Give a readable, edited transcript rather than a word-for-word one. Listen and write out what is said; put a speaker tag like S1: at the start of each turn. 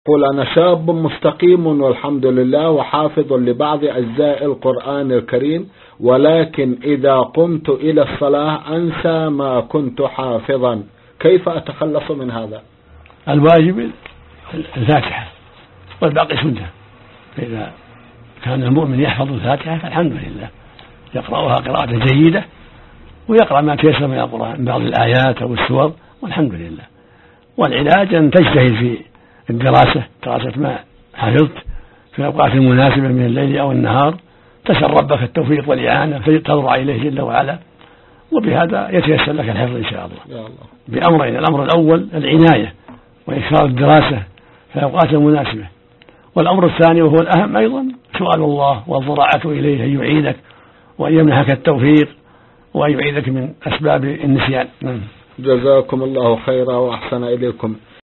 S1: قل أنا شاب مستقيم والحمد لله وحافظ لبعض أجزاء القرآن الكريم، ولكن إذا قمت إلى الصلاة أنسى ما كنت حافظا، كيف أتخلص من هذا؟
S2: الواجب الفاتحة والباقي سنة. فإذا كان المؤمن يحفظ الفاتحة فالحمد لله يقرأها قراءة جيدة، ويقرأ ما تيسر من القرآن من بعض الآيات أو السور والحمد لله. والعلاج أن تجتهد في الدراسة ما حفظت في الأوقات المناسبة من الليل أو النهار، تسأل ربك التوفيق والإعانة تضرع إليه جل وعلا، وبهذا يتيسر لك الحفظ إن شاء الله. بأمرين: الأمر الأول العناية وإكثار الدراسة في الأوقات المناسبة، والأمر الثاني وهو الأهم أيضا سؤال الله والضراعة إليه أن يعينك وأن يمنحك التوفيق وأن يعيذك من أسباب النسيان.
S1: جزاكم الله خيرا وأحسن إليكم.